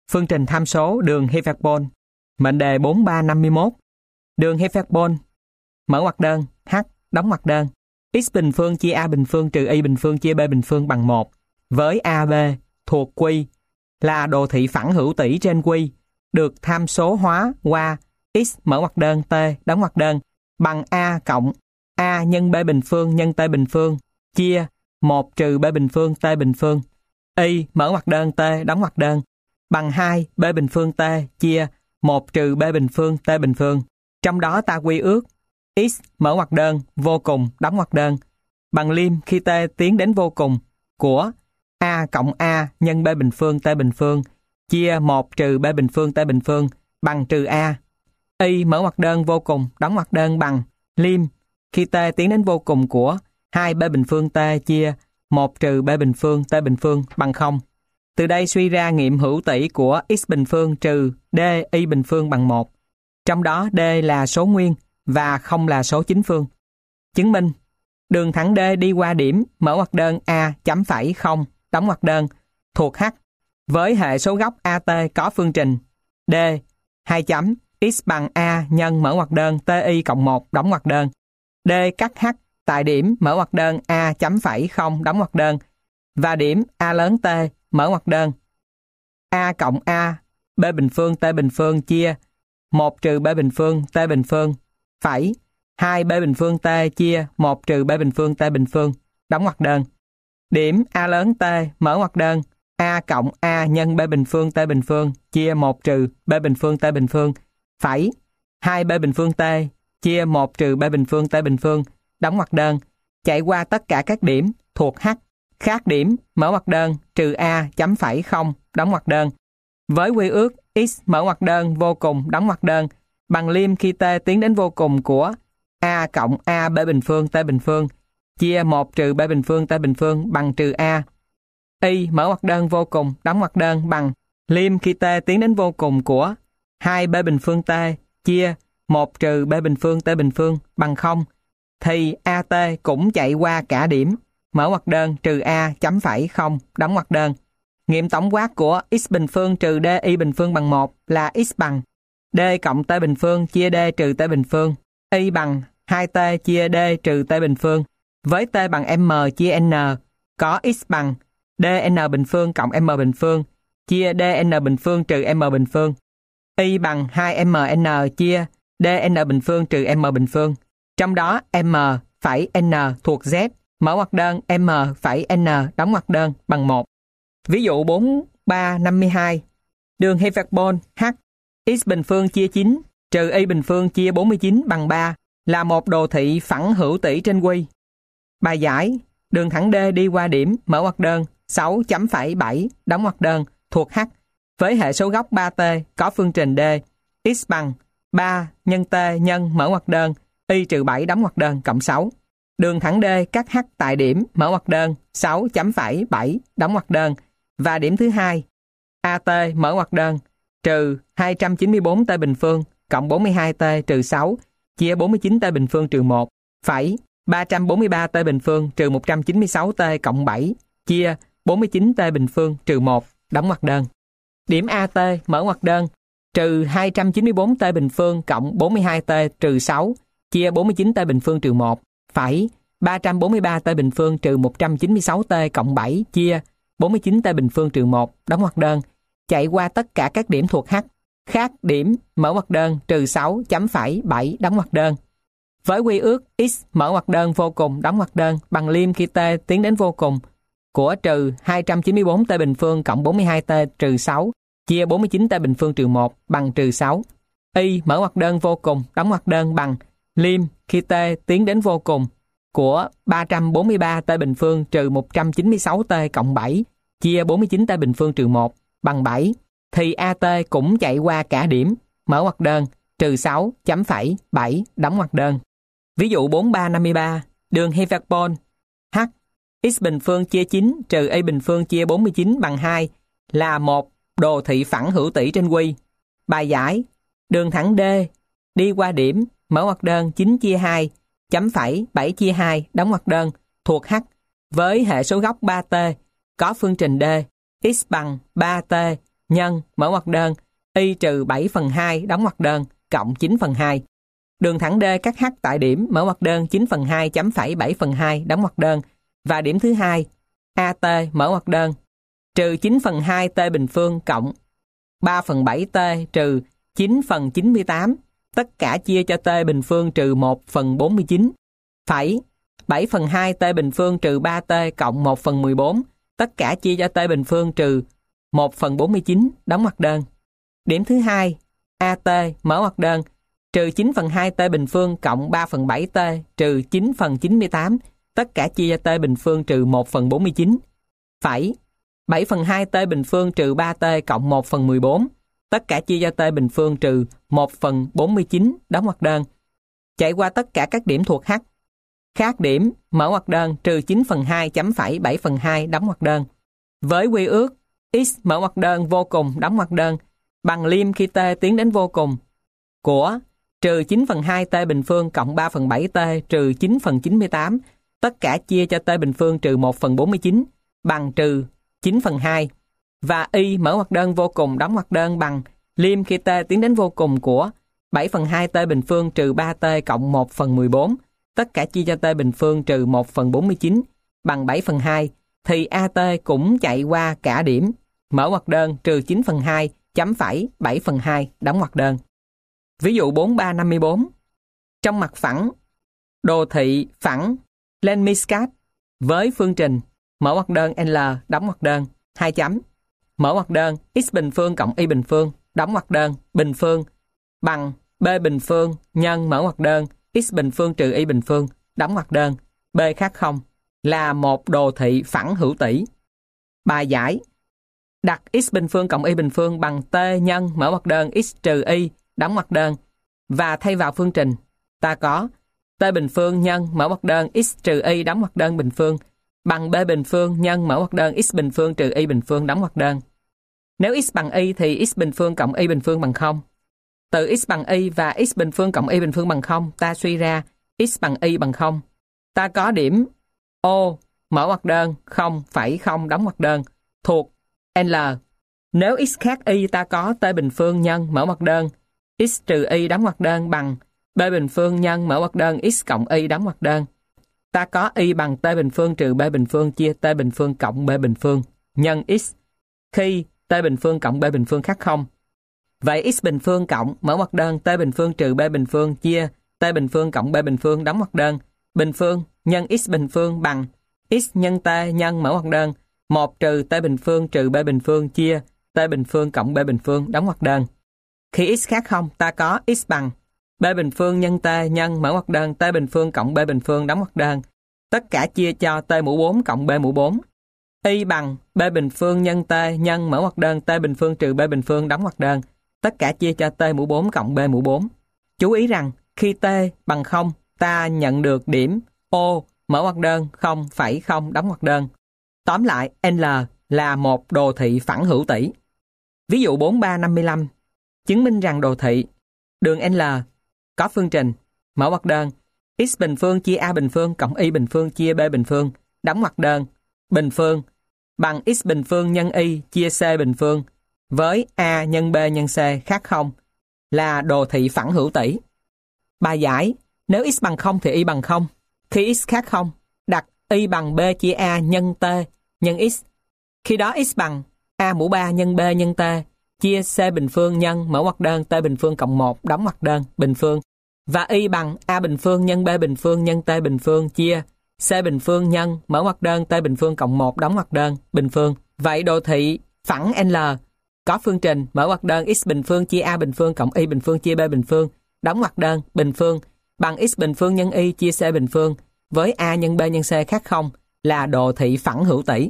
Phương trình tham số đường hyperbol. Mệnh đề 4351. Đường hyperbol. Mở ngoặc đơn, h, đóng ngoặc đơn. X bình phương chia a bình phương trừ y bình phương chia b bình phương bằng 1. Với AB thuộc Q là đồ thị phẳng hữu tỉ trên Q, được tham số hóa qua x mở ngoặc đơn t đóng ngoặc đơn bằng a cộng a nhân b bình phương nhân t bình phương chia 1 trừ b bình phương t bình phương. Y mở ngoặc đơn t đóng ngoặc đơn bằng 2 b bình phương t chia 1 trừ b bình phương t bình phương. Trong đó ta quy ước x mở ngoặc đơn vô cùng đóng ngoặc đơn bằng liêm khi t tiến đến vô cùng của a cộng a nhân b bình phương t bình phương chia 1 trừ b bình phương t bình phương bằng trừ a. Y mở ngoặc đơn vô cùng đóng ngoặc đơn bằng liêm khi t tiến đến vô cùng của 2 b bình phương t chia 1 trừ b bình phương t bình phương bằng 0. Từ đây suy ra nghiệm hữu tỉ của x bình phương trừ d y bình phương bằng 1. Trong đó d là số nguyên và không là số chính phương. Chứng minh đường thẳng D đi qua điểm mở ngoặc đơn A chấm phẩy 0 đóng ngoặc đơn thuộc H với hệ số góc AT có phương trình D 2 chấm x bằng A nhân mở ngoặc đơn TI cộng 1 đóng ngoặc đơn. D cắt H tại điểm mở ngoặc đơn A chấm phẩy 0 đóng ngoặc đơn và điểm A lớn T mở ngoặc đơn A cộng A B bình phương T bình phương chia 1 trừ B bình phương T bình phương phẩy 2 B bình phương T chia 1 trừ B bình phương T bình phương đóng ngoặc đơn. Điểm A lớn T mở ngoặc đơn A cộng A nhân B bình phương T bình phương chia 1 trừ B bình phương T bình phương phẩy 2 B bình phương T chia 1 trừ B bình phương T bình phương đóng ngoặc đơn chạy qua tất cả các điểm thuộc H khác điểm mở ngoặc đơn trừ A chấm phẩy 0 đóng ngoặc đơn với quy ước x mở ngoặc đơn vô cùng đóng ngoặc đơn bằng liêm khi T tiến đến vô cùng của A cộng A B bình phương T bình phương chia 1 trừ B bình phương T bình phương bằng trừ A. Y mở ngoặc đơn vô cùng đóng ngoặc đơn bằng liêm khi T tiến đến vô cùng của 2 B bình phương T chia 1 trừ B bình phương T bình phương bằng 0 thì AT cũng chạy qua cả điểm mở ngoặc đơn trừ A chấm phẩy 0 đóng ngoặc đơn. Nghiệm tổng quát của x bình phương trừ d y bình phương bằng 1 là x bằng d cộng t bình phương chia d trừ t bình phương, y bằng 2t chia d trừ t bình phương, với t bằng m chia n, có x bằng dn bình phương cộng m bình phương chia dn bình phương trừ m bình phương, y bằng 2mn chia dn bình phương trừ m bình phương. Trong đó m phẩy n thuộc z, mở ngoặc đơn m phẩy n đóng ngoặc đơn bằng 1. Ví dụ 4352. Đường hyperbol H x bình phương chia 9 trừ y bình phương chia 49 bằng 3 là một đồ thị phẳng hữu tỉ trên Q. Bài giải: đường thẳng D đi qua điểm mở ngoặc đơn 6.7 đóng ngoặc đơn thuộc H với hệ số góc 3t có phương trình D x bằng 3 nhân t nhân mở ngoặc đơn y trừ 7 đóng ngoặc đơn cộng 6. Đường thẳng D cắt H tại điểm mở ngoặc đơn 6.7 đóng ngoặc đơn và điểm thứ hai AT mở ngoặc đơn trừ 294t bình phương cộng 42t trừ 6 chia 49t bình phương trừ 1 phẩy 343t bình phương trừ 196t cộng 7 chia 49t bình phương trừ 1 đóng ngoặc đơn. Điểm AT mở ngoặc đơn trừ 294t bình phương cộng 42t trừ 6 chia 49t bình phương trừ 1 phẩy 343t bình phương trừ 196t cộng 7 chia 49t bình phương trừ 1 đóng ngoặc đơn chạy qua tất cả các điểm thuộc H khác điểm mở ngoặc đơn trừ 6.7 đóng ngoặc đơn với quy ước x mở ngoặc đơn vô cùng đóng ngoặc đơn bằng liêm khi t tiến đến vô cùng của trừ 294t bình phương cộng 42t trừ 6 chia 49t bình phương trừ 1 bằng trừ 6. Y mở ngoặc đơn vô cùng đóng ngoặc đơn bằng liêm khi t tiến đến vô cùng của 343t bình phương trừ 196t cộng 7 chia 49t bình phương trừ 1 bằng 7 thì AT cũng chạy qua cả điểm mở ngoặc đơn trừ 6.7 đóng ngoặc đơn. Ví dụ 4353. Đường hyperbol H x bình phương chia 9 trừ y bình phương chia 49 bằng 2 là một đồ thị phẳng hữu tỉ trên Q. Bài giải: đường thẳng D đi qua điểm mở ngoặc đơn 9 chia 2 chấm phẩy 7 chia 2 đóng ngoặc đơn thuộc H với hệ số góc 3t có phương trình D x bằng 3t nhân mở ngoặc đơn y trừ 7 phần 2 đóng ngoặc đơn cộng 9 phần 2. Đường thẳng D cắt H tại điểm mở ngoặc đơn 9 phần 2 chấm phẩy 7 phần 2 đóng ngoặc đơn và điểm thứ hai AT mở ngoặc đơn trừ 9 phần 2 T bình phương cộng 3 phần 7 T trừ 9 phần 98 tất cả chia cho T bình phương trừ 1 phần 49 phẩy 7 phần 2 T bình phương trừ 3T cộng 1 phần 14 tất cả chia cho T bình phương trừ 1 phần 49 đóng ngoặc đơn. Điểm thứ hai AT mở ngoặc đơn trừ 9 phần 2 T bình phương cộng 3 phần 7 T trừ 9 phần 98 tất cả chia cho T bình phương trừ 1 phần 49 phẩy 7 phần 2 T bình phương trừ 3T cộng 1 phần 14 tất cả chia cho T bình phương trừ 1 phần 49 đóng ngoặc đơn. Chạy qua tất cả các điểm thuộc H. Khác điểm mở ngoặc đơn trừ 9 phần 2 chấm phẩy 7 phần 2 đóng ngoặc đơn. Với quy ước x mở ngoặc đơn vô cùng đóng ngoặc đơn bằng lim khi T tiến đến vô cùng của trừ 9 phần 2 T bình phương cộng 3 phần 7 T trừ 9 phần 98 tất cả chia cho T bình phương trừ 1 phần 49 bằng trừ 9 phần 2 và y mở ngoặc đơn vô cùng đóng ngoặc đơn bằng lim khi T tiến đến vô cùng của 7 phần 2 T bình phương trừ 3T cộng 1 phần 14 tất cả chia cho T bình phương trừ 1 phần 49 bằng 7 phần 2 thì AT cũng chạy qua cả điểm mở ngoặc đơn trừ 9 phần 2 chấm phẩy 7 phần 2 đóng ngoặc đơn. Ví dụ 4354 trong mặt phẳng đồ thị phẳng lên Miscat với phương trình mở ngoặc đơn L đóng ngoặc đơn 2 chấm mở ngoặc đơn x bình phương cộng y bình phương đóng ngoặc đơn bình phương bằng b bình phương nhân mở ngoặc đơn x bình phương trừ y bình phương đóng ngoặc đơn b khác 0 là một đồ thị phẳng hữu tỷ. Bài giải đặt x bình phương cộng y bình phương bằng t nhân mở ngoặc đơn x trừ y đóng ngoặc đơn và thay vào phương trình ta có t bình phương nhân mở ngoặc đơn x trừ y đóng ngoặc đơn bình phương bằng b bình phương nhân mở ngoặc đơn x bình phương trừ y bình phương đóng ngoặc đơn. Nếu x bằng y thì x bình phương cộng y bình phương bằng 0. Từ x bằng y và x bình phương cộng y bình phương bằng 0 ta suy ra x bằng y bằng 0. Ta có điểm O mở ngoặc đơn 0,0 đóng ngoặc đơn thuộc L. Nếu x khác y ta có t bình phương nhân mở ngoặc đơn x trừ y đóng ngoặc đơn bằng b bình phương nhân mở ngoặc đơn x cộng y đóng ngoặc đơn. Ta có y bằng t bình phương trừ b bình phương chia t bình phương cộng b bình phương nhân x khi t bình phương cộng b bình phương khác 0. Vậy x bình phương cộng mở ngoặc đơn t bình phương trừ b bình phương chia t bình phương cộng b bình phương đóng ngoặc đơn bình phương nhân x bình phương bằng x nhân t nhân mở ngoặc đơn 1 trừ t bình phương trừ b bình phương chia t bình phương cộng b bình phương đóng ngoặc đơn. Khi x khác 0 ta có x bằng b bình phương nhân t nhân mở ngoặc đơn t bình phương cộng b bình phương đóng ngoặc đơn tất cả chia cho t mũ 4 cộng b mũ 4. Y bằng b bình phương nhân t nhân mở ngoặc đơn t bình phương trừ b bình phương đóng ngoặc đơn tất cả chia cho t mũ 4 cộng b mũ 4. Chú ý rằng khi t bằng 0 ta nhận được điểm O mở ngoặc đơn 0,0 đóng ngoặc đơn. Tóm lại L là một đồ thị phẳng hữu tỷ. Ví dụ 4355 chứng minh rằng đồ thị đường L có phương trình mở ngoặc đơn x bình phương chia a bình phương cộng y bình phương chia b bình phương đóng ngoặc đơn bình phương bằng x bình phương nhân y chia c bình phương với a nhân b nhân c khác 0 là đồ thị phẳng hữu tỷ. Bài giải nếu x bằng 0 thì y bằng 0. Khi x khác 0 đặt y bằng b chia a nhân t nhân x. Khi đó x bằng a mũ 3 nhân b nhân t chia c bình phương nhân mở ngoặc đơn t bình phương cộng 1 đóng ngoặc đơn bình phương và y bằng a bình phương nhân b bình phương nhân t bình phương chia c bình phương nhân mở ngoặc đơn t bình phương cộng 1 đóng ngoặc đơn bình phương. Vậy đồ thị phẳng L có phương trình mở ngoặc đơn x bình phương chia a bình phương cộng y bình phương chia b bình phương đóng ngoặc đơn bình phương bằng x bình phương nhân y chia c bình phương với a nhân b nhân c khác 0 là đồ thị phẳng hữu tỷ.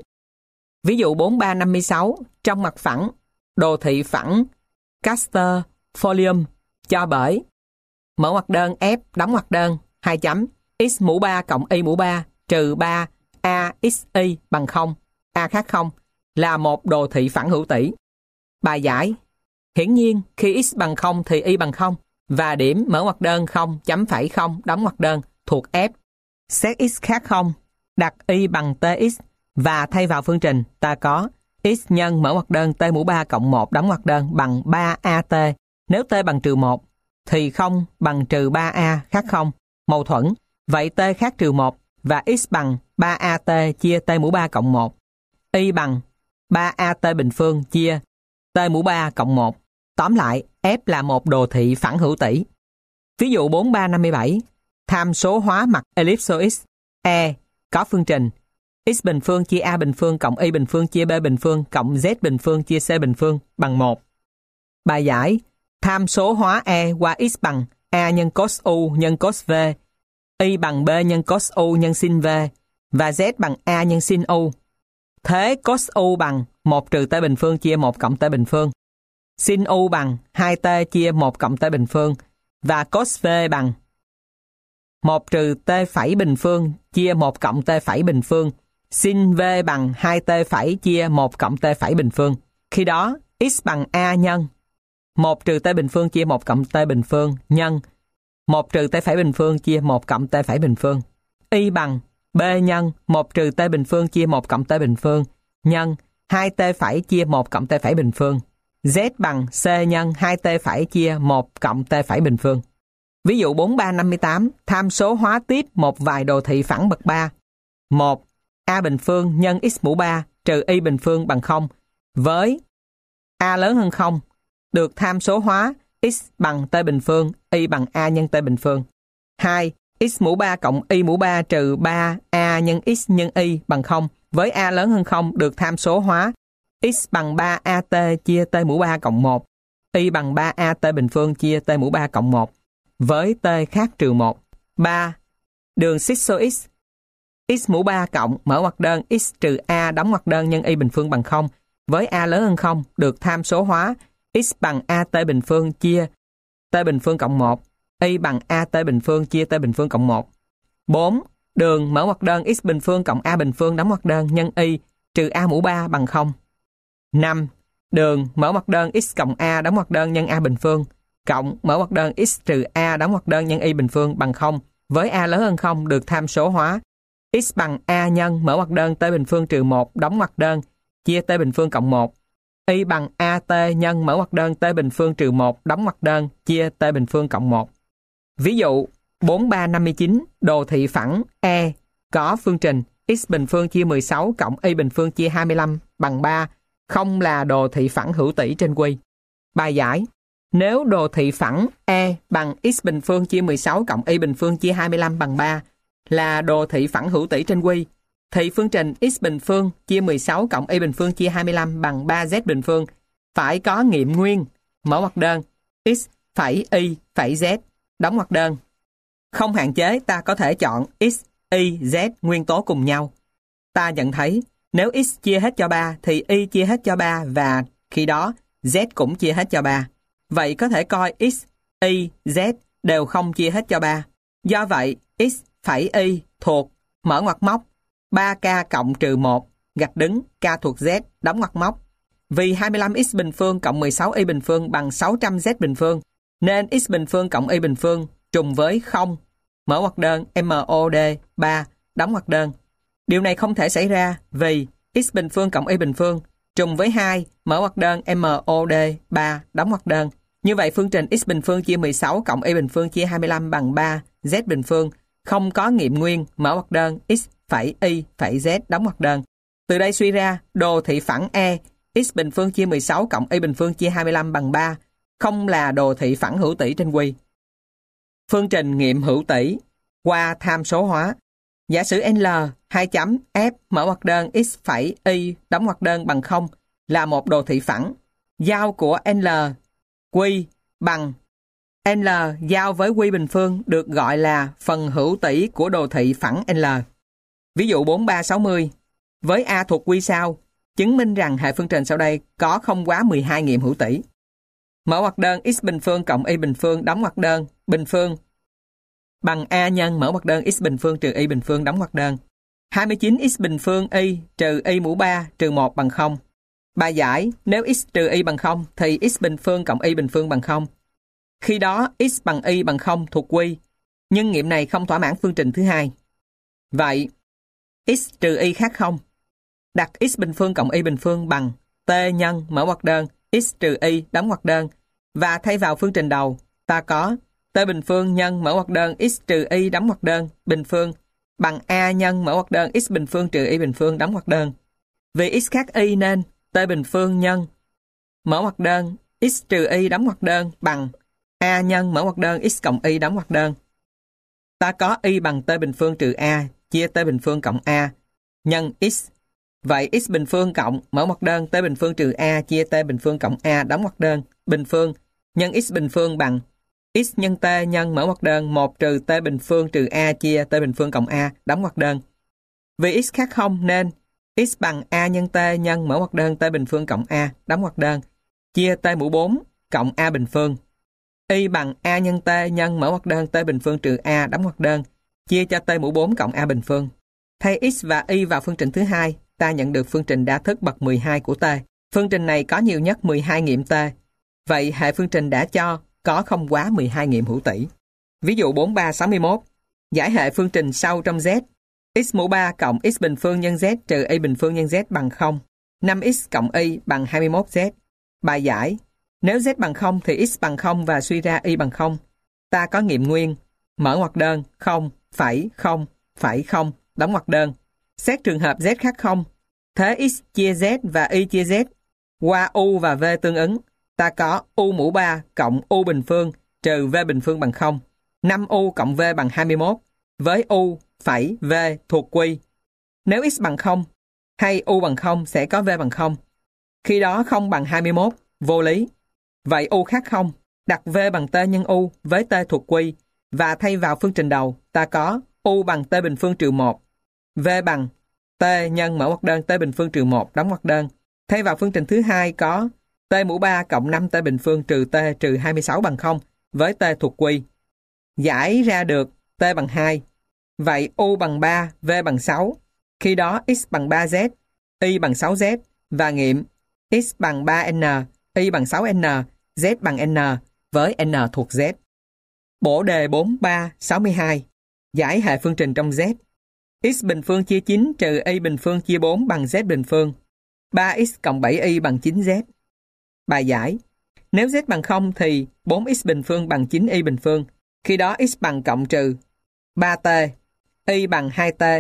Ví dụ 4356 trong mặt phẳng đồ thị phẳng Castor Folium cho bởi mở ngoặc đơn F đóng ngoặc đơn 2 chấm x mũ 3 cộng y mũ 3 trừ 3 a x y bằng 0 a khác 0 là một đồ thị phẳng hữu tỷ. Bài giải hiển nhiên khi x bằng 0 thì y bằng 0 và điểm mở ngoặc đơn 0,0 đóng ngoặc đơn thuộc F. Xét x khác 0 đặt y bằng tx và thay vào phương trình ta có x nhân mở ngoặc đơn t mũ 3 cộng 1 đóng ngoặc đơn bằng 3at. Nếu t bằng trừ 1 thì 0 bằng trừ 3a khác 0, mâu thuẫn. Vậy t khác trừ 1 và x bằng 3at chia t mũ 3 cộng 1. Y bằng 3at bình phương chia t mũ 3 cộng 1. Tóm lại, F là một đồ thị phẳng hữu tỷ. Ví dụ 4357, tham số hóa mặt ellipsoid E có phương trình x bình phương chia a bình phương cộng y bình phương chia b bình phương cộng z bình phương chia c bình phương bằng 1. Bài giải, tham số hóa E qua x bằng a nhân cos u nhân cos v, y bằng b nhân cos u nhân sin v, và z bằng a nhân sin u. Thế cos u bằng 1 trừ t bình phương chia 1 cộng t bình phương. Sin u bằng 2t chia 1 cộng t bình phương. Và cos v bằng 1 trừ t phẩy bình phương chia 1 cộng t phẩy bình phương. Sin v bằng 2t phẩy chia 1 cộng t phẩy bình phương. Khi đó, x bằng a nhân 1 trừ t bình phương chia 1 cộng t bình phương nhân 1 trừ t phẩy bình phương chia 1 cộng t phẩy bình phương. Y bằng b nhân 1 trừ t bình phương chia 1 cộng t bình phương nhân 2t phẩy chia 1 cộng t phẩy bình phương. Z bằng c nhân 2t phẩy chia 1 cộng t phẩy bình phương. Ví dụ 4358, tham số hóa tiếp một vài đồ thị phẳng bậc 3. 1. A bình phương nhân x mũ 3 trừ y bình phương bằng 0 với a lớn hơn 0 được tham số hóa x bằng t bình phương, y bằng a nhân t bình phương. 2. X mũ 3 cộng y mũ 3 trừ 3a nhân x nhân y bằng 0 với a lớn hơn 0 được tham số hóa x bằng 3at chia t mũ 3 cộng 1, y bằng 3at bình phương chia t mũ 3 cộng 1 với t khác trừ 1. 3. Đường xích số x mũ 3 cộng mở ngoặc đơn x trừ a đóng ngoặc đơn nhân y bình phương bằng 0 với a lớn hơn 0 được tham số hóa x bằng at bình phương chia t bình phương cộng 1, y bằng at bình phương chia t bình phương cộng 1. 4. Đường mở ngoặc đơn x bình phương cộng a bình phương đóng ngoặc đơn nhân y trừ a mũ 3 bằng 0. 5. Đường mở ngoặc đơn x cộng a đóng ngoặc đơn nhân a bình phương cộng mở ngoặc đơn x trừ a đóng ngoặc đơn nhân y bình phương bằng 0 với a lớn hơn 0 được tham số hóa x bằng a nhân mở ngoặc đơn t bình phương trừ 1 đóng ngoặc đơn chia t bình phương cộng 1, y bằng at nhân mở ngoặc đơn t bình phương trừ 1 đóng ngoặc đơn chia t bình phương cộng 1. Ví dụ 4359, đồ thị phẳng E có phương trình x bình phương chia 16 cộng y bình phương chia 25 bằng 3 không là đồ thị phẳng hữu tỷ trên Q. Bài giải, nếu đồ thị phẳng E bằng x bình phương chia 16 cộng y bình phương chia 25 bằng 3 là đồ thị phẳng hữu tỷ trên Q, thì phương trình x bình phương chia 16 cộng y bình phương chia 25 bằng 3z bình phương phải có nghiệm nguyên mở ngoặc đơn x phẩy y phẩy z đóng ngoặc đơn. Không hạn chế, ta có thể chọn x, y, z nguyên tố cùng nhau. Ta nhận thấy nếu x chia hết cho 3 thì y chia hết cho 3 và khi đó z cũng chia hết cho 3. Vậy có thể coi x, y, z đều không chia hết cho 3. Do vậy, x phẩy y thuộc mở ngoặc móc 3k cộng trừ 1 gạch đứng k thuộc z đóng ngoặc móc. Vì 25x bình phương cộng 16y bình phương bằng 600z bình phương nên x bình phương cộng y bình phương trùng với 0 mở ngoặc đơn mod 3 đóng ngoặc đơn. Điều này không thể xảy ra vì x bình phương cộng y bình phương trùng với 2 mở ngoặc đơn mod 3 đóng ngoặc đơn. Như vậy phương trình x bình phương chia 16 cộng y bình phương chia 25 bằng 3 z bình phương không có nghiệm nguyên mở ngoặc đơn x phẩy y phẩy z đóng ngoặc đơn. Từ đây suy ra đồ thị phẳng E x bình phương chia 16 cộng y bình phương chia 25 bằng 3 không là đồ thị phẳng hữu tỷ trên Q. Phương trình nghiệm hữu tỷ qua tham số hóa. Giả sử L 2 chấm F mở ngoặc đơn x phẩy y đóng ngoặc đơn bằng 0 là một đồ thị phẳng. Giao của L Q bằng L giao với Q bình phương được gọi là phần hữu tỷ của đồ thị phẳng L. Ví dụ 4360, với A thuộc Q sau, chứng minh rằng hệ phương trình sau đây có không quá 12 nghiệm hữu tỷ. Mở ngoặc đơn x bình phương cộng y bình phương đóng ngoặc đơn bình phương bằng A nhân mở ngoặc đơn x bình phương trừ y bình phương đóng ngoặc đơn. 29x bình phương y trừ y mũ 3 trừ 1 bằng 0. Bài giải, nếu x trừ y bằng 0 thì x bình phương cộng y bình phương bằng 0. Khi đó x bằng y bằng 0 thuộc Q, nhưng nghiệm này không thỏa mãn phương trình thứ hai. Vậy, x trừ y khác 0. đặt x bình phương cộng y bình phương bằng t nhân mở ngoặc đơn x trừ y đóng ngoặc đơn, và thay vào phương trình đầu, ta có t bình phương nhân mở ngoặc đơn x trừ y đóng ngoặc đơn bình phương bằng a nhân mở ngoặc đơn x bình phương trừ y bình phương đóng ngoặc đơn. Vì x khác y nên t bình phương nhân mở ngoặc đơn x trừ y đóng ngoặc đơn bằng a nhân mở ngoặc đơn x cộng y đóng ngoặc đơn. Ta có y bằng t bình phương trừ a chia t bình phương cộng a nhân x. Vậy x bình phương cộng mở ngoặc đơn t bình phương trừ a chia t bình phương cộng a đóng ngoặc đơn bình phương nhân x bình phương bằng x nhân t nhân mở ngoặc đơn 1 trừ t bình phương trừ a chia t bình phương cộng a đóng ngoặc đơn. Vì x khác 0 nên x bằng a nhân t nhân mở ngoặc đơn t bình phương cộng a đóng ngoặc đơn chia t mũ 4 cộng a bình phương. Y bằng a nhân t nhân mở ngoặc đơn t bình phương trừ a đóng ngoặc đơn chia cho t mũ 4 cộng a bình phương. Thay x và y vào phương trình thứ hai, ta nhận được phương trình đa thức bậc 12 của t. Phương trình này có nhiều nhất 12 nghiệm t. Vậy hệ phương trình đã cho có không quá 12 nghiệm hữu tỷ. Ví dụ 4361. Giải hệ phương trình sau trong Z. X mũ 3 cộng x bình phương nhân Z trừ y bình phương nhân Z bằng 0. 5x cộng y bằng 21z. Bài giải. Nếu Z bằng 0 thì x bằng 0 và suy ra y bằng 0. Ta có nghiệm nguyên. Mở ngoặc đơn 0, phẩy 0, phẩy 0, đóng ngoặc đơn. Xét trường hợp Z khác 0. Thế x chia Z và y chia Z. Qua u và v tương ứng. Ta có u mũ 3 cộng u bình phương trừ v bình phương bằng 0. 5u cộng v bằng 21. Với u, phẩy, v thuộc quy. Nếu x bằng 0 hay u bằng 0 sẽ có v bằng 0. Khi đó 0 bằng 21, vô lý. Vậy u khác 0, đặt v bằng t nhân u với t thuộc quy và thay vào phương trình đầu, ta có u bằng t bình phương trừ 1. V bằng t nhân mở ngoặc đơn t bình phương trừ 1 đóng ngoặc đơn. Thay vào phương trình thứ hai có t mũ 3 cộng 5 t bình phương trừ t trừ 26 bằng 0 với t thuộc quy. Giải ra được t bằng 2. Vậy u bằng 3, v bằng 6. Khi đó x bằng 3z, y bằng 6z và nghiệm x bằng 3n, y bằng 6n, z bằng n với n thuộc z. Bổ đề 4362. Giải hệ phương trình trong Z. X bình phương chia 9 trừ y bình phương chia 4 bằng z bình phương. 3x cộng 7y bằng 9z. Bài giải. Nếu z bằng 0 thì 4x bình phương bằng 9y bình phương. Khi đó x bằng cộng trừ 3t, y bằng 2t.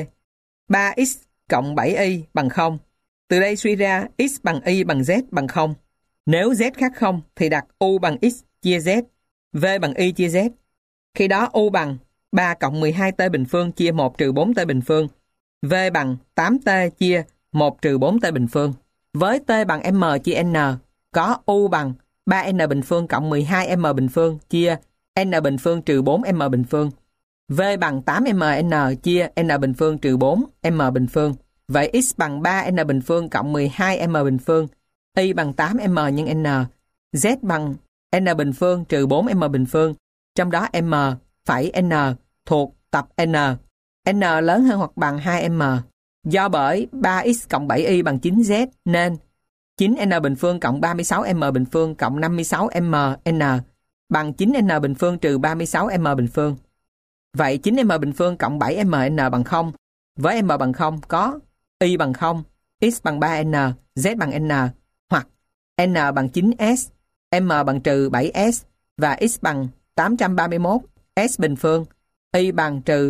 3x cộng 7y bằng 0. Từ đây suy ra x bằng y bằng z bằng 0. Nếu z khác 0 thì đặt u bằng x chia z, v bằng y chia z. Khi đó u bằng 3 cộng 12t bình phương chia 1 trừ 4t bình phương. V bằng 8t chia 1 trừ 4t bình phương. Với t bằng m chia n, có u bằng 3n bình phương cộng 12m bình phương chia n bình phương trừ 4m bình phương. V bằng 8mn chia n bình phương trừ 4m bình phương. Vậy x bằng 3n bình phương cộng 12m bình phương. Y bằng 8m nhân n. Z bằng n bình phương trừ 4m bình phương. Trong đó m phẩy n thuộc tập n. N lớn hơn hoặc bằng 2m. Do bởi 3x cộng 7y bằng 9z nên 9n bình phương cộng 36m bình phương cộng 56m n bằng 9n bình phương trừ 36m bình phương. Vậy 9m bình phương cộng 7m n bằng 0. Với m bằng 0 có y bằng 0, x bằng 3n, z bằng n, hoặc n bằng 9s, m bằng trừ 7s và x bằng 831 s bình phương, y bằng trừ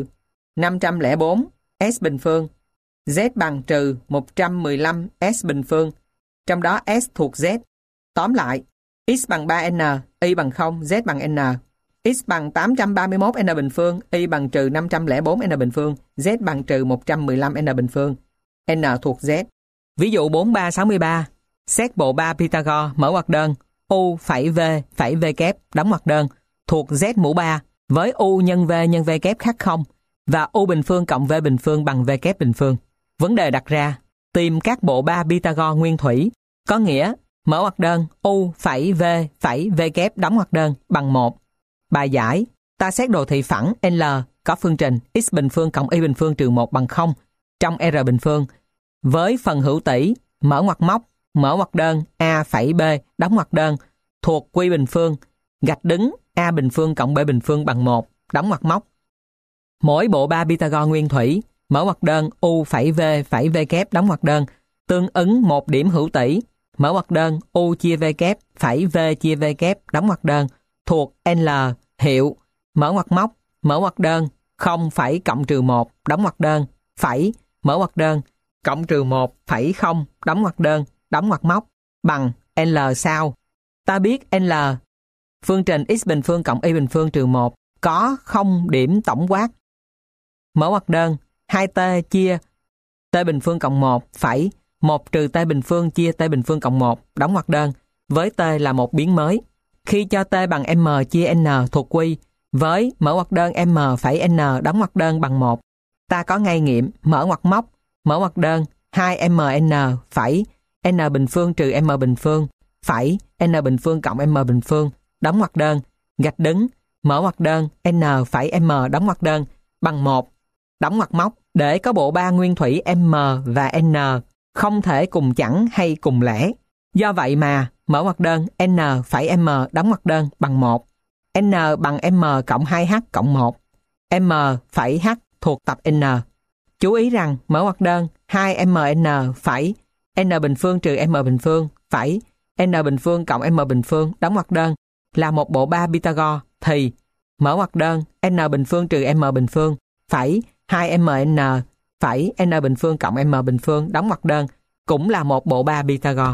504 s bình phương, z bằng trừ 115 s bình phương, trong đó s thuộc z. Tóm lại, x bằng 3n, y bằng 0, z bằng n, x bằng 831 n bình phương, y bằng trừ 504 n bình phương, z bằng trừ 115 n bình phương, n thuộc z. Ví dụ 4363. Xét bộ 3 Pythagore mở ngoặc đơn u phẩy v phẩy v kép đóng ngoặc đơn thuộc z mũ 3 với u nhân v kép khác 0 và u bình phương cộng v bình phương bằng v kép bình phương. Vấn đề đặt ra, tìm các bộ 3 Pythagore nguyên thủy, có nghĩa mở ngoặc đơn u phẩy v kép đóng ngoặc đơn bằng 1. Bài giải, ta xét đồ thị phẳng L có phương trình x bình phương cộng y bình phương trừ 1 bằng 0 trong R bình phương với phần hữu tỷ mở ngoặc móc mở ngoặc đơn a phẩy b đóng ngoặc đơn thuộc quy bình phương gạch đứng a bình phương cộng b bình phương bằng 1 đóng ngoặc móc. Mỗi bộ 3 Pythagore nguyên thủy mở ngoặc đơn u phẩy v kép đóng ngoặc đơn tương ứng một điểm hữu tỷ, mở ngoặc đơn U chia V kép phẩy V chia V kép đóng ngoặc đơn thuộc L hiệu, mở ngoặc đơn 0 phẩy cộng trừ 1 đóng ngoặc đơn phẩy, mở ngoặc đơn cộng trừ 1 phẩy 0 đóng ngoặc đơn đóng ngoặc móc bằng L sau. Ta biết L phương trình x bình phương cộng y bình phương trừ 1 có 0 điểm tổng quát. Mở ngoặc đơn 2t chia t bình phương cộng 1 phẩy 1 trừ t bình phương chia t bình phương cộng 1 đóng ngoặc đơn với t là một biến mới. Khi cho t bằng m chia n thuộc Q với mở ngoặc đơn m phẩy n đóng ngoặc đơn bằng 1, ta có ngay nghiệm mở ngoặc đơn 2mn phẩy n bình phương trừ m bình phương phẩy n bình phương cộng m bình phương đóng ngoặc đơn gạch đứng mở ngoặc đơn n phẩy m đóng ngoặc đơn bằng 1 đóng ngoặc móc. Để có bộ ba nguyên thủy m và n không thể cùng chẵn hay cùng lẻ. Do vậy mà mở ngoặc đơn n phẩy m đóng ngoặc đơn bằng 1, n bằng m cộng 2h cộng 1, m phẩy h thuộc tập n. Chú ý rằng mở ngoặc đơn 2mn phẩy n bình phương trừ m bình phương phẩy n bình phương cộng m bình phương đóng ngoặc đơn là một bộ ba Pythagore thì mở ngoặc đơn n bình phương trừ m bình phương phẩy 2mn phẩy n bình phương cộng m bình phương đóng ngoặc đơn cũng là một bộ ba Pythagore.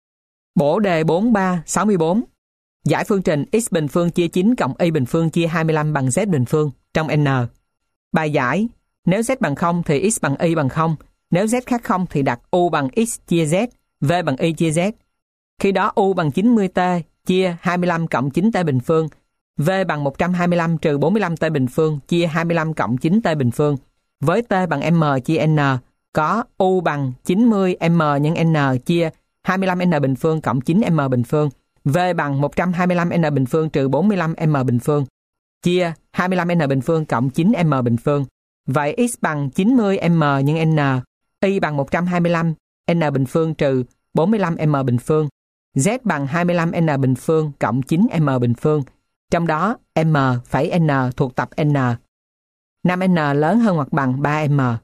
Bổ đề 4364. Giải phương trình x bình phương chia 9 cộng y bình phương chia 25 bằng z bình phương trong n. Bài giải: nếu z bằng 0 thì x bằng y bằng 0, nếu z khác 0 thì đặt u bằng x chia z, v bằng y chia z. Khi đó u bằng 90t chia 25 cộng 9t bình phương, v bằng 125 trừ 45t bình phương chia 25 cộng 9t bình phương. Với t bằng m chia n, có u bằng 90m nhân n chia 25n bình phương cộng 9m bình phương, v bằng 125n bình phương trừ 45m bình phương chia 25n bình phương cộng 9m bình phương. Vậy x bằng 90m nhân n, y bằng 125n bình phương trừ 45m bình phương, z bằng 25n bình phương cộng 9m bình phương. Trong đó m phẩy n thuộc tập n. 5n lớn hơn hoặc bằng 3m.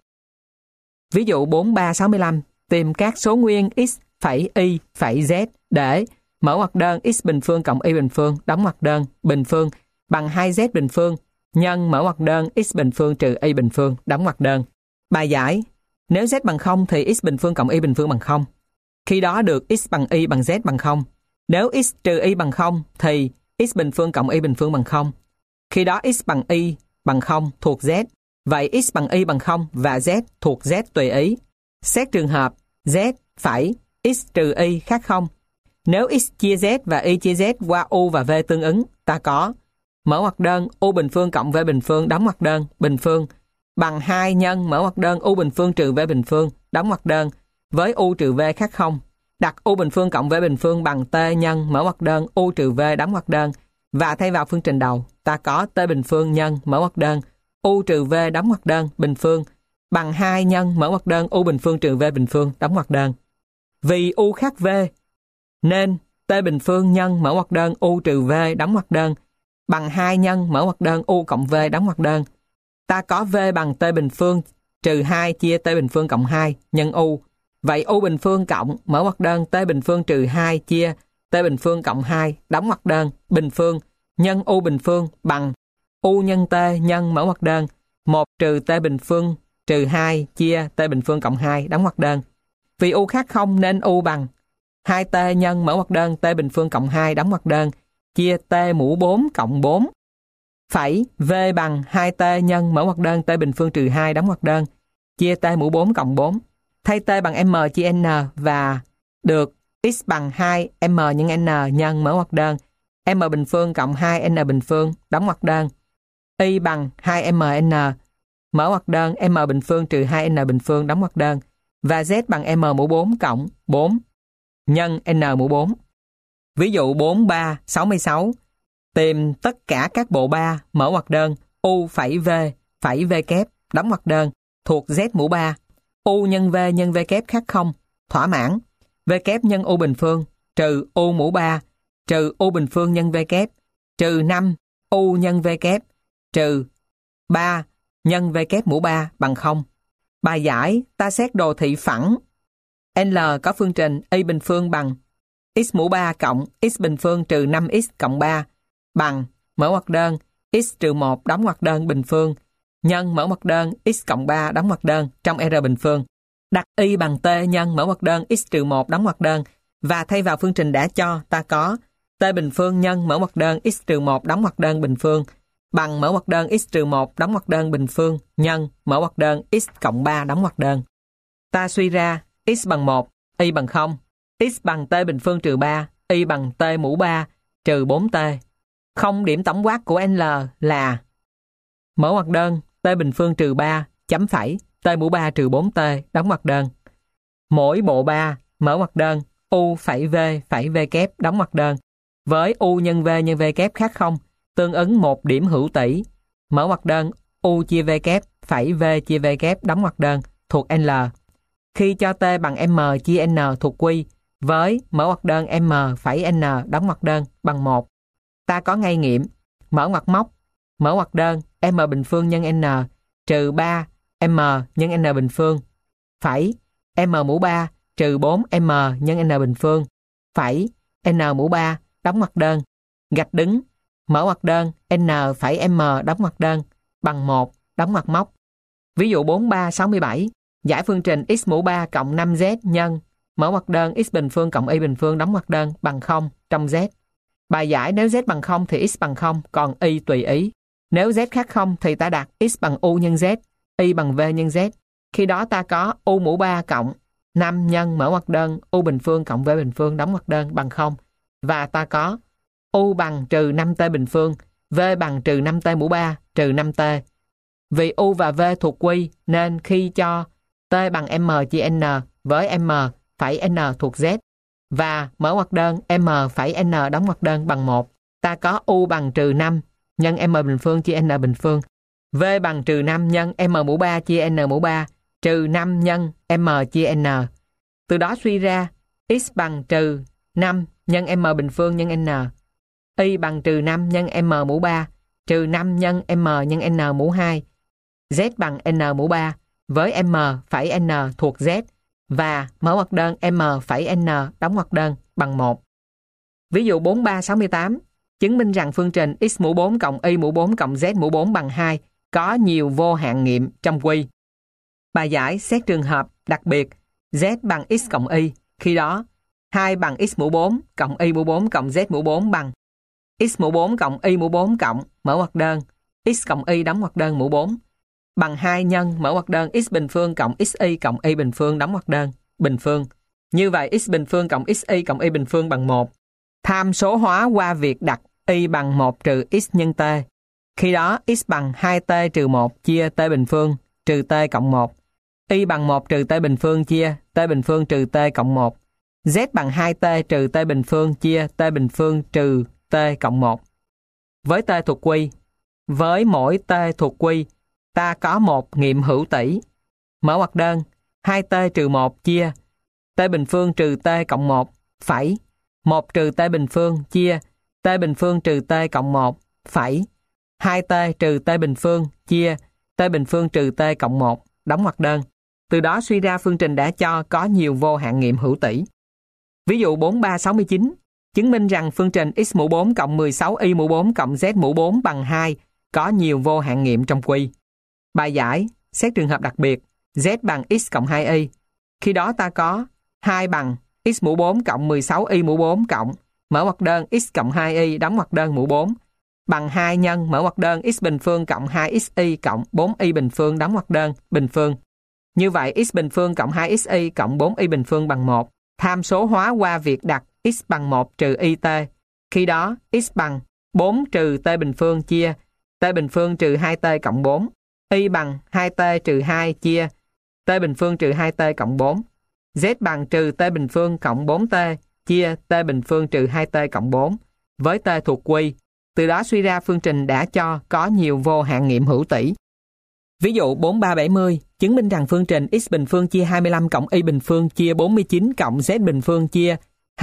Ví dụ 4365, tìm các số nguyên x phẩy y phẩy z để mở ngoặc đơn x bình phương cộng y bình phương đóng ngoặc đơn bình phương bằng 2z bình phương nhân mở ngoặc đơn x bình phương trừ y bình phương đóng ngoặc đơn. Bài giải: nếu z bằng 0 thì x bình phương cộng y bình phương bằng 0. Khi đó được x bằng y bằng z bằng 0. Nếu x trừ y bằng 0 thì x bình phương cộng y bình phương bằng 0. Khi đó x bằng y bằng 0 thuộc z. Vậy x bằng y bằng 0 và z thuộc z tùy ý. Xét trường hợp z phẩy x trừ y khác 0. Nếu x chia z và y chia z qua u và v tương ứng, ta có mở ngoặc đơn u bình phương cộng v bình phương đóng ngoặc đơn bình phương bằng 2 nhân mở ngoặc đơn u bình phương trừ v bình phương đóng ngoặc đơn với u trừ v khác 0. Đặt u bình phương cộng v bình phương bằng t nhân mở ngoặc đơn u trừ v đóng ngoặc đơn và thay vào phương trình đầu, ta có t bình phương nhân mở ngoặc đơn u trừ v đóng ngoặc đơn bình phương bằng 2 nhân mở ngoặc đơn u bình phương trừ v bình phương đóng ngoặc đơn. Vì u khác v nên t bình phương nhân mở ngoặc đơn u trừ v đóng ngoặc đơn bằng 2 nhân mở ngoặc đơn u cộng v đóng ngoặc đơn. Ta có v bằng t bình phương trừ 2 chia t bình phương cộng 2 nhân u. Vậy u bình phương cộng mở ngoặc đơn t bình phương trừ 2 chia t bình phương cộng 2 đóng ngoặc đơn bình phương nhân u bình phương bằng u nhân t nhân mở ngoặc đơn 1 trừ t bình phương trừ 2 chia t bình phương cộng 2 đóng ngoặc đơn. Vì u khác 0 nên u bằng 2t nhân mở ngoặc đơn t bình phương cộng 2 đóng ngoặc đơn chia t mũ 4 cộng 4 phẩy v bằng 2t nhân mở ngoặc đơn t bình phương trừ 2 đóng ngoặc đơn chia t mũ 4 cộng 4. Thay t bằng m chia n và được x bằng 2m nhân n nhân mở ngoặc đơn m bình phương cộng 2n bình phương đóng ngoặc đơn y bằng 2mn mở ngoặc đơn m bình phương trừ 2n bình phương đóng ngoặc đơn và z bằng m mũ 4 cộng 4 nhân n mũ 4. Ví dụ 4366, tìm tất cả các bộ ba mở ngoặc đơn u phẩy v kép đóng ngoặc đơn thuộc z mũ 3. U nhân v kép khác 0, thỏa mãn. V kép nhân u bình phương trừ u mũ 3 trừ u bình phương nhân v kép trừ 5 u nhân v kép trừ 3 nhân v kép mũ 3 bằng 0. Bài giải: ta xét đồ thị phẳng L có phương trình y bình phương bằng x mũ 3 cộng x bình phương trừ 5x cộng 3 bằng mở ngoặc đơn x trừ 1 đóng ngoặc đơn bình phương nhân mở ngoặc đơn x cộng 3 đóng ngoặc đơn trong R bình phương. Đặt y bằng t nhân mở ngoặc đơn x trừ 1 đóng ngoặc đơn và thay vào phương trình đã cho, ta có t bình phương nhân mở ngoặc đơn x trừ 1 đóng ngoặc đơn bình phương bằng mở ngoặc đơn x trừ 1 đóng ngoặc đơn bình phương nhân mở ngoặc đơn x cộng 3 đóng ngoặc đơn. Ta suy ra x bằng 1, y bằng 0, x bằng t bình phương trừ 3, y bằng t mũ 3 trừ 4t. Không điểm tổng quát của L là mở ngoặc đơn t bình phương trừ 3 chấm phẩy t mũ 3 trừ 4t đóng ngoặc đơn. Mỗi bộ 3 mở ngoặc đơn u phẩy v phẩy v kép đóng ngoặc đơn với u nhân v kép khác 0 tương ứng một điểm hữu tỷ. Mở ngoặc đơn u chia v kép phẩy v chia v kép đóng ngoặc đơn thuộc L. Khi cho t bằng m chia n thuộc Q với mở ngoặc đơn m phẩy n đóng ngoặc đơn bằng 1, ta có ngay nghiệm mở ngoặc móc mở ngoặc đơn m bình phương nhân n trừ 3 m nhân n bình phương phẩy m mũ 3 trừ 4 m nhân n bình phương phẩy n mũ 3 đóng ngoặc đơn gạch đứng mở ngoặc đơn n phẩy m đóng ngoặc đơn bằng 1 đóng ngoặc móc. Ví dụ 4367 giải phương trình x mũ 3 cộng 5z nhân mở ngoặc đơn x bình phương cộng y bình phương đóng ngoặc đơn bằng 0 trong z. Bài giải nếu z bằng 0 thì x bằng 0, còn y tùy ý. Nếu z khác 0 thì ta đặt x bằng u nhân z, y bằng v nhân z. Khi đó ta có u mũ 3 cộng 5 nhân mở ngoặc đơn u bình phương cộng v bình phương đóng ngoặc đơn bằng 0. Và ta có u bằng trừ 5t bình phương, v bằng trừ 5t mũ 3 trừ 5t. Vì u và v thuộc Q nên khi cho t bằng m chia n với m phẩy n thuộc z và mở ngoặc đơn m phẩy n đóng ngoặc đơn bằng 1, ta có u bằng trừ 5 nhân m bình phương chia n bình phương, v bằng trừ 5 nhân m mũ 3 chia n mũ 3 trừ 5 nhân m chia n. Từ đó suy ra x bằng trừ 5 nhân m bình phương nhân n, y bằng trừ 5 nhân m mũ 3 trừ 5 nhân m nhân n mũ 2, z bằng n mũ 3 với m phẩy n thuộc z và mở ngoặc đơn m phẩy n đóng ngoặc đơn bằng 1. Ví dụ 4368 chứng minh rằng phương trình x mũ 4 cộng y mũ 4 cộng z mũ 4 bằng 2 có nhiều vô hạn nghiệm trong Q. Bài giải xét trường hợp đặc biệt z bằng x cộng y, khi đó 2 bằng x mũ 4 cộng y mũ 4 cộng z mũ 4 bằng x mũ 4 cộng y mũ 4 cộng mở ngoặc đơn x cộng y đóng ngoặc đơn mũ 4 bằng 2 nhân mở ngoặc đơn x bình phương cộng xy cộng y bình phương đóng ngoặc đơn bình phương. Như vậy x bình phương cộng xy cộng y bình phương bằng 1. Tham số hóa qua việc đặt y bằng 1 trừ x nhân t. Khi đó x bằng 2t trừ 1 chia t bình phương trừ t cộng 1. Y bằng 1 trừ t bình phương chia t bình phương trừ t cộng 1. Z bằng 2t trừ t bình phương chia t bình phương trừ t cộng 1. Với t thuộc Q, với mỗi t thuộc Q, ta có một nghiệm hữu tỷ. Mở ngoặc đơn 2t trừ 1 chia t bình phương trừ t cộng 1 phẩy 1 trừ t bình phương chia t bình phương trừ t cộng 1 phẩy 2t trừ t bình phương chia t bình phương trừ t cộng 1 đóng ngoặc đơn. Từ đó suy ra phương trình đã cho có nhiều vô hạn nghiệm hữu tỷ. Ví dụ 4369 chứng minh rằng phương trình x mũ 4 cộng 16y mũ 4 cộng z mũ 4 bằng 2 có nhiều vô hạn nghiệm trong Q. Bài giải xét trường hợp đặc biệt z bằng x cộng 2y. Khi đó ta có 2 bằng x mũ 4 cộng 16y mũ 4 cộng mở ngoặc đơn x cộng 2y đóng ngoặc đơn mũ 4 bằng 2 nhân mở ngoặc đơn x bình phương cộng 2xy cộng 4y bình phương đóng ngoặc đơn bình phương. Như vậy x bình phương cộng 2xy cộng 4y bình phương bằng 1. Tham số hóa qua việc đặt x bằng 1 trừ yt. Khi đó x bằng 4 trừ t bình phương chia t bình phương trừ 2t cộng 4. Y bằng 2t trừ 2 chia t bình phương trừ 2t cộng 4. Z bằng trừ t bình phương cộng 4t chia t bình phương trừ 2t cộng 4 với t thuộc Q. Từ đó suy ra phương trình đã cho có nhiều vô hạn nghiệm hữu tỷ. Ví dụ 4370 chứng minh rằng phương trình x bình phương chia 25 cộng y bình phương chia 49 cộng z bình phương chia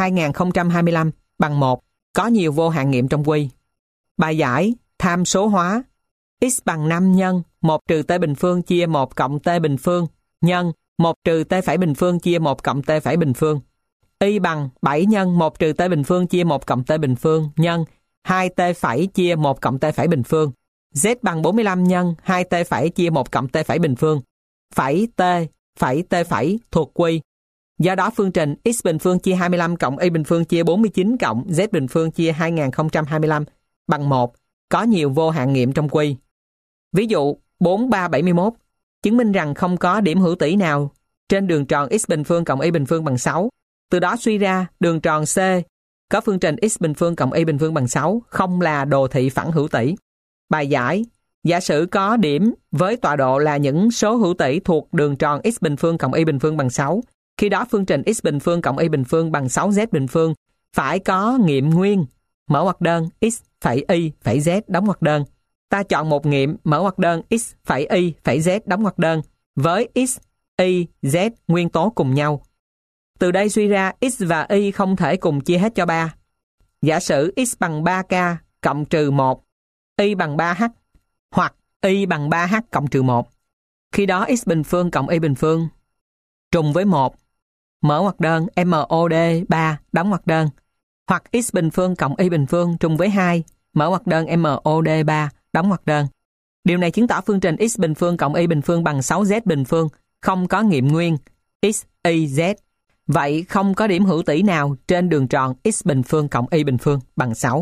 2025 bằng 1 có nhiều vô hạn nghiệm trong Q. Bài giải tham số hóa x bằng 5 nhân 1 trừ t bình phương chia 1 cộng t bình phương nhân 1 trừ t phẩy bình phương chia 1 cộng t phẩy bình phương. Y bằng 7 nhân 1 trừ t bình phương chia 1 cộng t bình phương nhân 2t phẩy chia 1 cộng t phẩy bình phương. Z bằng 45 nhân 2t phẩy chia 1 cộng t phẩy bình phương. Phẩy t phẩy thuộc Q. Do đó phương trình x bình phương chia 25 cộng y bình phương chia 49 cộng z bình phương chia 2025 bằng 1 có nhiều vô hạn nghiệm trong Q. Ví dụ 4371 chứng minh rằng không có điểm hữu tỉ nào trên đường tròn x bình phương cộng y bình phương bằng 6. Từ đó suy ra đường tròn C có phương trình x bình phương cộng y bình phương bằng 6 không là đồ thị phẳng hữu tỉ. Bài giải: giả sử có điểm với tọa độ là những số hữu tỉ thuộc đường tròn x bình phương cộng y bình phương bằng 6. Khi đó phương trình x bình phương cộng y bình phương bằng 6z bình phương phải có nghiệm nguyên mở ngoặc đơn x phẩy y phẩy z đóng ngoặc đơn. Ta chọn một nghiệm mở ngoặc đơn x phẩy y phẩy z đóng ngoặc đơn với x, y, z nguyên tố cùng nhau. Từ đây suy ra x và y không thể cùng chia hết cho 3. Giả sử x bằng 3k cộng trừ 1, y bằng 3h hoặc y bằng 3h cộng trừ 1. Khi đó x bình phương cộng y bình phương trùng với 1, mở ngoặc đơn MOD 3 đóng ngoặc đơn, hoặc x bình phương cộng y bình phương trùng với 2, mở ngoặc đơn MOD 3 đóng ngoặc đơn. Điều này chứng tỏ phương trình x bình phương cộng y bình phương bằng 6z bình phương không có nghiệm nguyên x, y, z. Vậy không có điểm hữu tỉ nào trên đường tròn x bình phương cộng y bình phương bằng 6.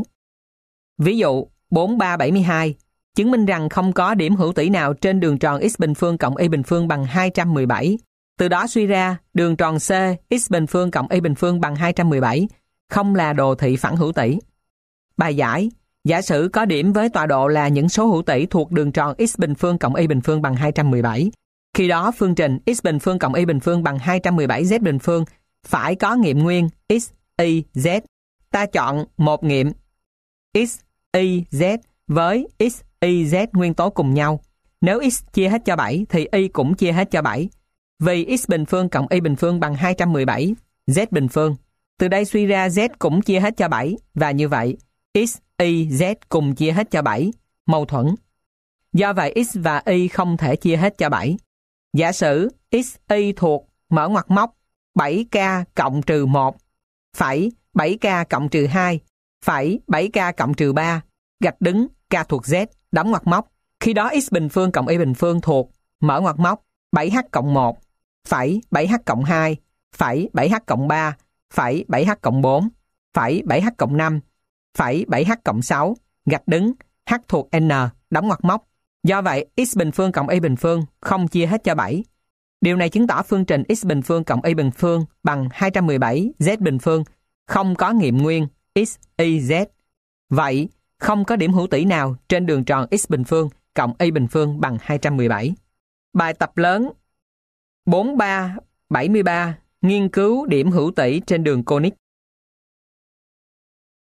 Ví dụ 4372 chứng minh rằng không có điểm hữu tỉ nào trên đường tròn x bình phương cộng y bình phương bằng 217. Từ đó suy ra đường tròn C x bình phương cộng y bình phương bằng 217 không là đồ thị phẳng hữu tỉ. Bài giải: giả sử có điểm với tọa độ là những số hữu tỉ thuộc đường tròn x bình phương cộng y bình phương bằng 217. Khi đó phương trình x bình phương cộng y bình phương bằng 217z bình phương phải có nghiệm nguyên x, y, z. Ta chọn một nghiệm x, y, z với x, y, z nguyên tố cùng nhau. Nếu x chia hết cho 7 thì y cũng chia hết cho 7. Vì x bình phương cộng y bình phương bằng 217 z bình phương. Từ đây suy ra z cũng chia hết cho 7 và như vậy x, y, z cùng chia hết cho 7, mâu thuẫn. Do vậy x và y không thể chia hết cho 7. Giả sử x, y thuộc mở ngoặc móc 7k cộng trừ 1, phẩy 7k cộng trừ 2, phẩy 7k cộng trừ 3, gạch đứng k thuộc z, đóng ngoặc móc. Khi đó x bình phương cộng y bình phương thuộc mở ngoặc móc 7h cộng 1, phẩy 7h cộng 2, phẩy 7h cộng 3, phẩy 7h cộng 4, phẩy 7h cộng 5, phẩy 7h cộng 6, gạch đứng h thuộc n, đóng ngoặc móc. Do vậy x bình phương cộng y bình phương không chia hết cho 7. Điều này chứng tỏ phương trình x bình phương cộng y bình phương bằng 217 z bình phương không có nghiệm nguyên x, y, z. Vậy không có điểm hữu tỉ nào trên đường tròn x bình phương cộng y bình phương bằng 217. Bài tập lớn 4373 nghiên cứu điểm hữu tỉ trên đường conic.